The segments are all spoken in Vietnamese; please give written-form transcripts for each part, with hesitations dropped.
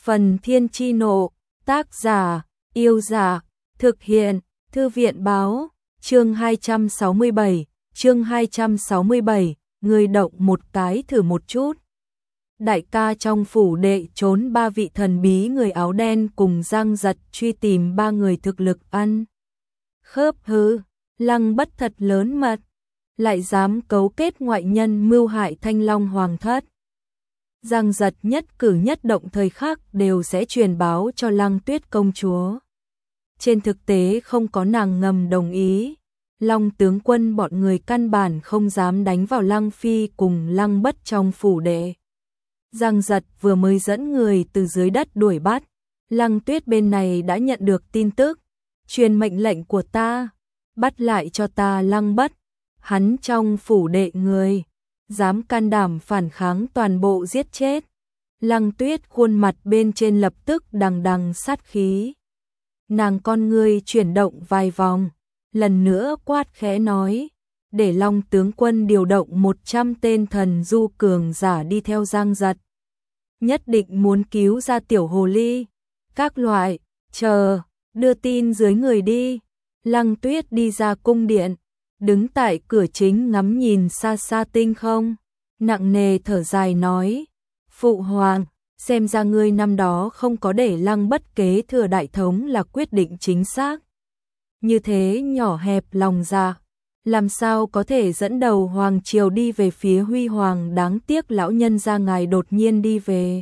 Phần Thiên Chi Nộ, tác giả, Yêu Dạ, thực hiện, Thư viện Báo, chương 267, người động một cái thử một chút. Đại ca trong phủ đệ trốn 3 vị thần bí người áo đen cùng Giang Giật truy tìm 3 người thực lực ăn khớp hư, Lăng Bất thật lớn mật, lại dám cấu kết ngoại nhân mưu hại Thanh Long Hoàng thất. Giang Giật nhất cử nhất động thời khắc đều sẽ truyền báo cho Lăng Tuyết công chúa. Trên thực tế không có nàng ngầm đồng ý, Long tướng quân bọn người căn bản không dám đánh vào Lăng Phi cùng Lăng Bất trong phủ đệ. Giang Giật vừa mới dẫn người từ dưới đất đuổi bắt, Lăng Tuyết bên này đã nhận được tin tức, truyền mệnh lệnh của ta, bắt lại cho ta Lăng Bất, hắn trong phủ đệ người, dám can đảm phản kháng toàn bộ giết chết. Lăng Tuyết khuôn mặt bên trên lập tức đằng đằng sát khí. Nàng con ngươi chuyển động vài vòng, lần nữa quát khẽ nói, để Long tướng quân điều động 100 tên thần du cường giả đi theo Giang Giật. Nhất định muốn cứu ra tiểu hồ ly. Các loại, chờ, đưa tin dưới người đi. Lăng Tuyết đi ra cung điện, đứng tại cửa chính ngắm nhìn xa xa tinh không, nặng nề thở dài nói, Phụ hoàng, xem ra ngươi năm đó không có để Lăng Bất kế thừa đại thống là quyết định chính xác. Như thế nhỏ hẹp lòng dạ, làm sao có thể dẫn đầu hoàng triều đi về phía huy hoàng, đáng tiếc lão nhân gia ngài đột nhiên đi về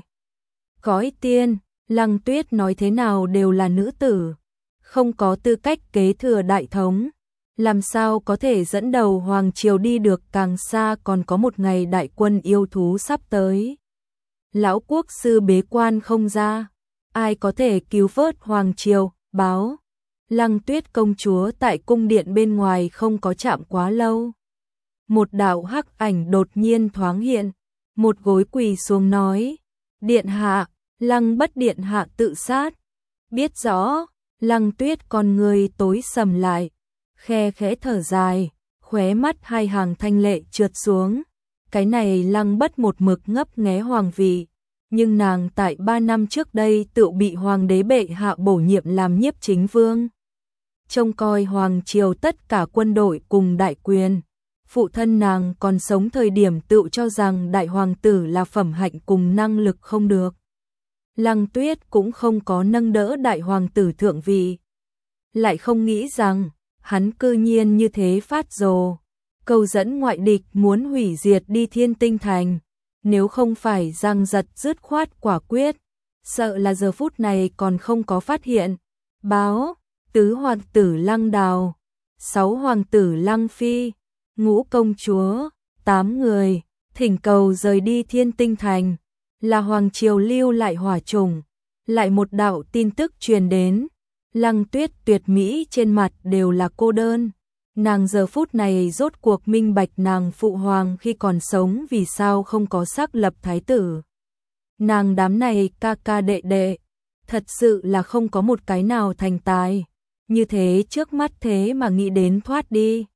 cõi tiên. Lăng Tuyết nói thế nào đều là nữ tử, không có tư cách kế thừa đại thống, làm sao có thể dẫn đầu hoàng triều đi được càng xa, còn có một ngày đại quân yêu thú sắp tới. Lão quốc sư bế quan không ra, ai có thể cứu vớt hoàng triều, báo. Lăng Tuyết công chúa tại cung điện bên ngoài không có chạm quá lâu. Một đạo hắc ảnh đột nhiên thoáng hiện, một gối quỳ xuống nói, điện hạ, Lăng Bất điện hạ tự sát. Biết rõ, Lăng Tuyết con người tối sầm lại, khe khẽ thở dài, khóe mắt hai hàng thanh lệ trượt xuống. Cái này Lăng Bất một mực ngấp nghé hoàng vị, nhưng nàng tại 3 năm trước đây tự bị hoàng đế bệ hạ bổ nhiệm làm nhiếp chính vương, trông coi hoàng triều tất cả quân đội cùng đại quyền. Phụ thân nàng còn sống thời điểm tự cho rằng đại hoàng tử là phẩm hạnh cùng năng lực không được. Lăng Tuyết cũng không có nâng đỡ đại hoàng tử thượng vị, lại không nghĩ rằng hắn cư nhiên như thế phát rồ, câu dẫn ngoại địch muốn hủy diệt đi Thiên Tinh Thành. Nếu không phải Giang Giật dứt khoát quả quyết, sợ là giờ phút này còn không có phát hiện. Báo, tứ hoàng tử Lăng Đào, 6 hoàng tử Lăng Phi, ngũ công chúa, 8 người, thỉnh cầu rời đi Thiên Tinh Thành, là hoàng triều lưu lại hỏa trùng. Lại một đạo tin tức truyền đến, Lăng Tuyết tuyệt mỹ trên mặt đều là cô đơn. Nàng giờ phút này rốt cuộc minh bạch nàng phụ hoàng khi còn sống vì sao không có xác lập thái tử. Nàng đám này ca ca đệ đệ, thật sự là không có một cái nào thành tài. Như thế trước mắt thế mà nghĩ đến thoát đi.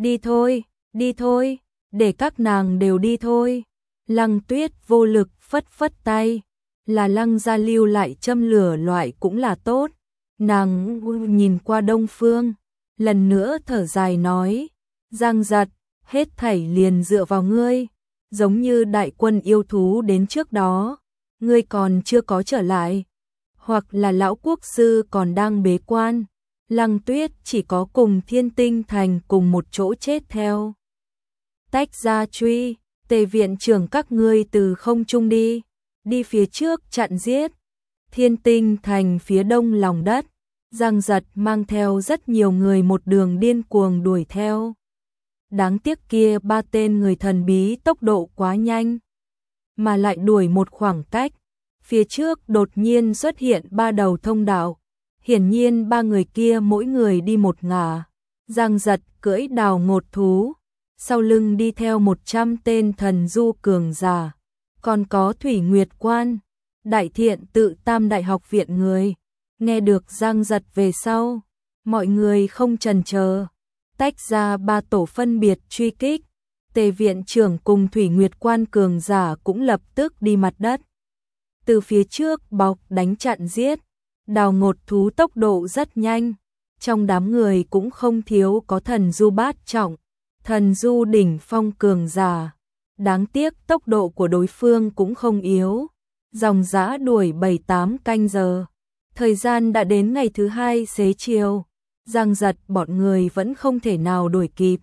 Đi thôi, để các nàng đều đi thôi. Lăng Tuyết vô lực phất phất tay, là Lăng gia lưu lại châm lửa loại cũng là tốt. Nàng nhìn qua Đông Phương, lần nữa thở dài nói, Giang Giật, hết thảy liền dựa vào ngươi, giống như đại quân yêu thú đến trước đó, ngươi còn chưa có trở lại, hoặc là lão quốc sư còn đang bế quan, Lăng Tuyết chỉ có cùng Thiên Tinh Thành cùng một chỗ chết theo. Tách ra truy, Tề viện trưởng các ngươi từ không trung đi phía trước chặn giết. Thiên Tinh Thành phía đông lòng đất, Giang Giật mang theo rất nhiều người một đường điên cuồng đuổi theo. Đáng tiếc kia 3 tên người thần bí tốc độ quá nhanh, mà lại đuổi một khoảng cách, phía trước đột nhiên xuất hiện 3 đầu thông đạo. Hiển nhiên 3 người kia mỗi người đi một ngả. Giang Giật cưỡi đào ngột thú, sau lưng đi theo 100 tên thần du cường giả, còn có Thủy Nguyệt Quan, Đại Thiện tự Tam Đại học viện người. Nghe được Giang Giật về sau, mọi người không chần chờ, tách ra 3 tổ phân biệt truy kích. Tề viện trưởng cùng Thủy Nguyệt Quan cường giả cũng lập tức đi mặt đất. từ phía trước bọc đánh chặn giết. Đào Ngột Thú tốc độ rất nhanh, trong đám người cũng không thiếu có thần du bát trọng, thần du đỉnh phong cường giả. Đáng tiếc tốc độ của đối phương cũng không yếu, dòng dã đuổi 7-8 canh giờ. Thời gian đã đến ngày thứ hai xế chiều, Giang Giật bọn người vẫn không thể nào đuổi kịp.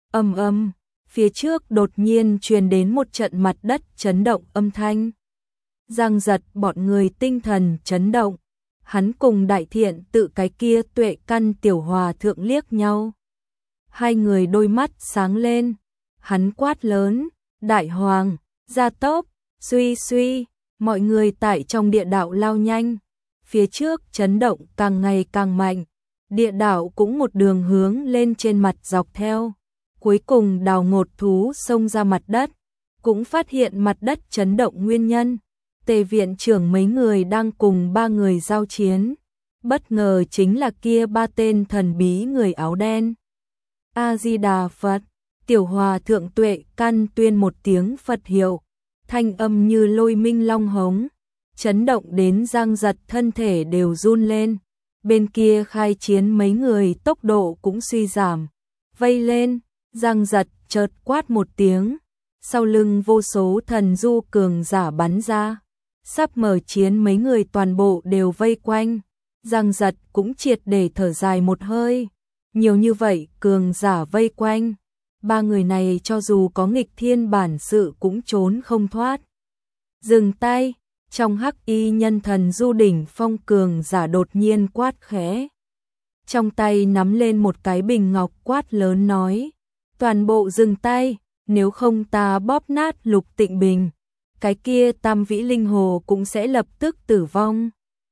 Phía trước đột nhiên truyền đến một trận mặt đất chấn động âm thanh. Giang Giật bọn người tinh thần chấn động, hắn cùng Đại Thiện Tự cái kia Tuệ Căn tiểu hòa thượng liếc nhau. Hai người đôi mắt sáng lên, hắn quát lớn, Đại Hoàng, gia tốc, suy, mọi người tại trong địa đạo lao nhanh. Phía trước chấn động càng ngày càng mạnh, địa đạo cũng một đường hướng lên trên mặt dọc theo. Cuối cùng Đào Ngột Thú xông ra mặt đất, cũng phát hiện mặt đất chấn động nguyên nhân. Tề viện trưởng mấy người đang cùng ba người giao chiến, bất ngờ chính là kia ba tên thần bí người áo đen. A-di-đà Phật, tiểu hòa thượng Tuệ Căn tuyên một tiếng Phật hiệu, thanh âm như lôi minh long hống, chấn động đến Giang Giật thân thể đều run lên. Bên kia khai chiến mấy người tốc độ cũng suy giảm, vây lên. Giang Giật chợt quát một tiếng, sau lưng vô số thần du cường giả bắn ra, sắp mở chiến mấy người toàn bộ đều vây quanh. Giang Giật cũng triệt để thở dài một hơi, nhiều như vậy cường giả vây quanh, ba người này cho dù có nghịch thiên bản sự cũng trốn không thoát. Dừng tay, trong hắc y nhân thần du đỉnh phong cường giả đột nhiên quát khẽ, trong tay nắm lên một cái bình ngọc quát lớn nói, toàn bộ dừng tay, nếu không ta bóp nát Lục Tịnh Bình, cái kia Tam Vĩ Linh Hồ cũng sẽ lập tức tử vong.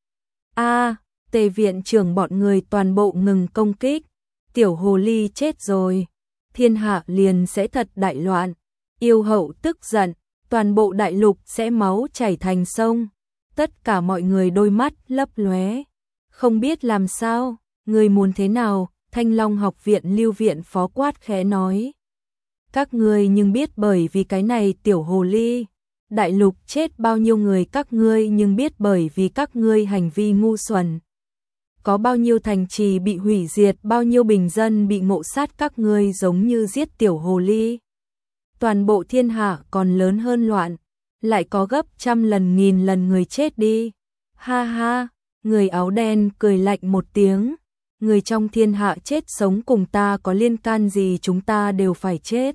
Tề viện trưởng bọn người toàn bộ ngừng công kích, tiểu hồ ly chết rồi, thiên hạ liền sẽ thật đại loạn, yêu hậu tức giận, toàn bộ đại lục sẽ máu chảy thành sông. Tất cả mọi người đôi mắt lấp lóe, không biết làm sao, người muốn thế nào? Thanh Long học viện Lưu viện phó quát khẽ nói, các ngươi nhưng biết bởi vì cái này tiểu hồ ly, đại lục chết bao nhiêu người các ngươi nhưng biết bởi vì các ngươi hành vi ngu xuẩn. Có bao nhiêu thành trì bị hủy diệt, bao nhiêu bình dân bị ngộ sát các ngươi giống như giết tiểu hồ ly. Toàn bộ thiên hạ còn lớn hơn loạn, lại có gấp trăm lần nghìn lần người chết đi. Ha ha, người áo đen cười lạnh một tiếng, người trong thiên hạ chết sống cùng ta có liên can gì, chúng ta đều phải chết.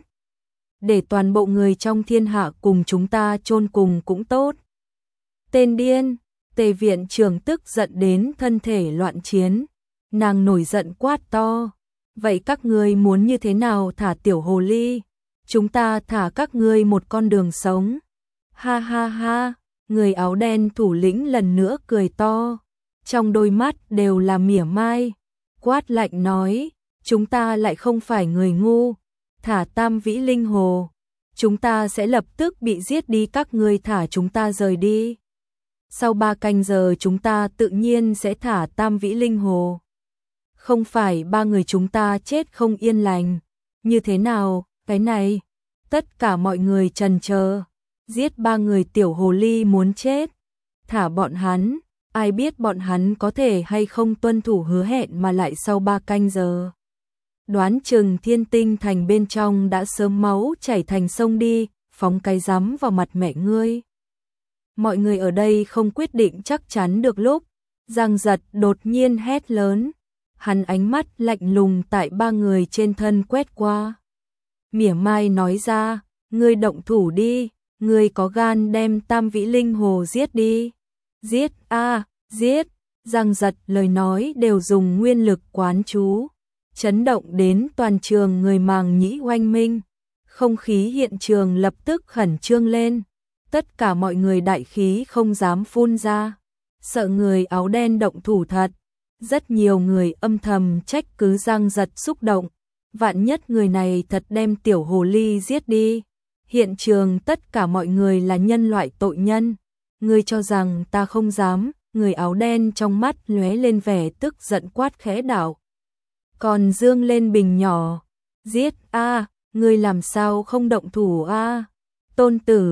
Để toàn bộ người trong thiên hạ cùng chúng ta chôn cùng cũng tốt. Tên điên, Tề viện trưởng tức giận đến thân thể loạn chiến, nàng nổi giận quát to, vậy các ngươi muốn như thế nào thả tiểu hồ ly? Chúng ta thả các ngươi một con đường sống. Ha ha ha, người áo đen thủ lĩnh lần nữa cười to, trong đôi mắt đều là mỉa mai, quát lạnh nói, chúng ta lại không phải người ngu, thả Tam Vĩ Linh Hồ, chúng ta sẽ lập tức bị giết đi, các ngươi thả chúng ta rời đi. Sau 3 canh giờ chúng ta tự nhiên sẽ thả Tam Vĩ Linh Hồ. Không phải ba người chúng ta chết không yên lành. Như thế nào, cái này? Tất cả mọi người trần chờ. Giết 3 người tiểu hồ ly muốn chết. Thả bọn hắn, ai biết bọn hắn có thể hay không tuân thủ hứa hẹn mà lại sau 3 canh giờ. Đoán chừng Thiên Tinh Thành bên trong đã sớm máu chảy thành sông đi, phóng cái rắm vào mặt mẹ ngươi. Mọi người ở đây không quyết định chắc chắn được lúc, Giang Giật đột nhiên hét lớn, hắn ánh mắt lạnh lùng tại 3 người trên thân quét qua. Mỉa mai nói ra, ngươi động thủ đi, ngươi có gan đem Tam Vĩ Linh Hồ giết đi. Giết giết, Giang Giật lời nói đều dùng nguyên lực quán chú, chấn động đến toàn trường người màng nhĩ oanh minh, không khí hiện trường lập tức khẩn trương lên. Tất cả mọi người đại khí không dám phun ra, sợ người áo đen động thủ thật. Rất nhiều người âm thầm trách cứ Giang Giật xúc động, vạn nhất người này thật đem tiểu hồ ly giết đi. Hiện trường tất cả mọi người là nhân loại tội nhân, ngươi cho rằng ta không dám? Người áo đen trong mắt lóe lên vẻ tức giận quát khẽ đạo. Còn dương lên bình nhỏ, giết ngươi làm sao không động thủ Tôn tử,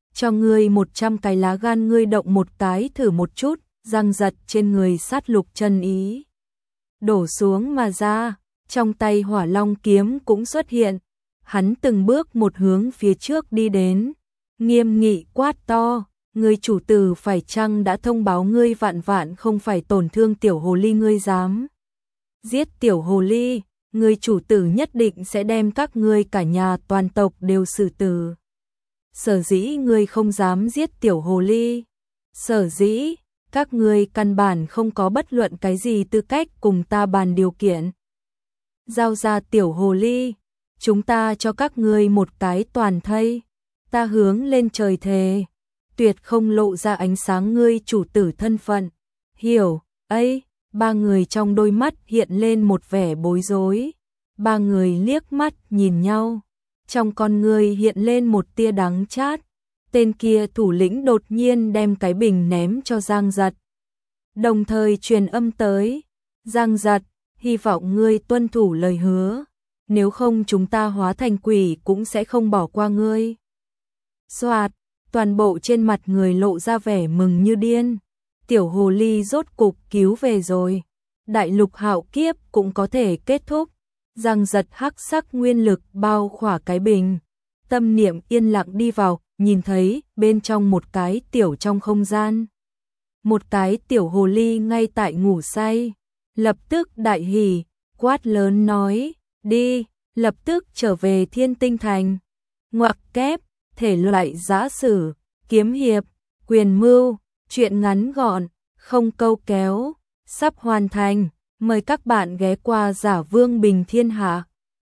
cho ngươi 100 cái lá gan ngươi động một cái thử một chút, răng giật trên người sát lục chân ý. Đổ xuống mà ra, trong tay hỏa long kiếm cũng xuất hiện, hắn từng bước một hướng phía trước đi đến, nghiêm nghị quát to, ngươi chủ tử phải chăng đã thông báo ngươi vạn vạn không phải tổn thương tiểu hồ ly ngươi dám giết tiểu hồ ly, ngươi chủ tử nhất định sẽ đem các ngươi cả nhà toàn tộc đều xử tử. Sở dĩ ngươi không dám giết tiểu hồ ly, sở dĩ các ngươi căn bản không có bất luận cái gì tư cách cùng ta bàn điều kiện. Giao ra tiểu hồ ly, chúng ta cho các ngươi một cái toàn thây, ta hướng lên trời thề, tuyệt không lộ ra ánh sáng ngươi chủ tử thân phận. Hiểu, ấy, ba người trong đôi mắt hiện lên một vẻ bối rối, ba người liếc mắt nhìn nhau, trong con người hiện lên một tia đắng chát. Tên kia thủ lĩnh đột nhiên đem cái bình ném cho Giang Giật, đồng thời truyền âm tới, Giang Giật, hy vọng ngươi tuân thủ lời hứa, nếu không chúng ta hóa thành quỷ cũng sẽ không bỏ qua ngươi. Soạt, toàn bộ trên mặt người lộ ra vẻ mừng như điên, tiểu hồ ly rốt cục cứu về rồi, đại lục hạo kiếp cũng có thể kết thúc. Giang Giật hắc sắc nguyên lực bao khỏa cái bình, tâm niệm yên lặng đi vào, nhìn thấy bên trong một cái tiểu trong không gian, một cái tiểu hồ ly ngay tại ngủ say, lập tức đại hỉ, quát lớn nói, đi, lập tức trở về Thiên Tinh Thành. Ngoặc kép, thể loại giã sử, kiếm hiệp, quyền mưu, truyện ngắn gọn, không câu kéo, sắp hoàn thành, mời các bạn ghé qua Giả Vương Bình Thiên Hạ.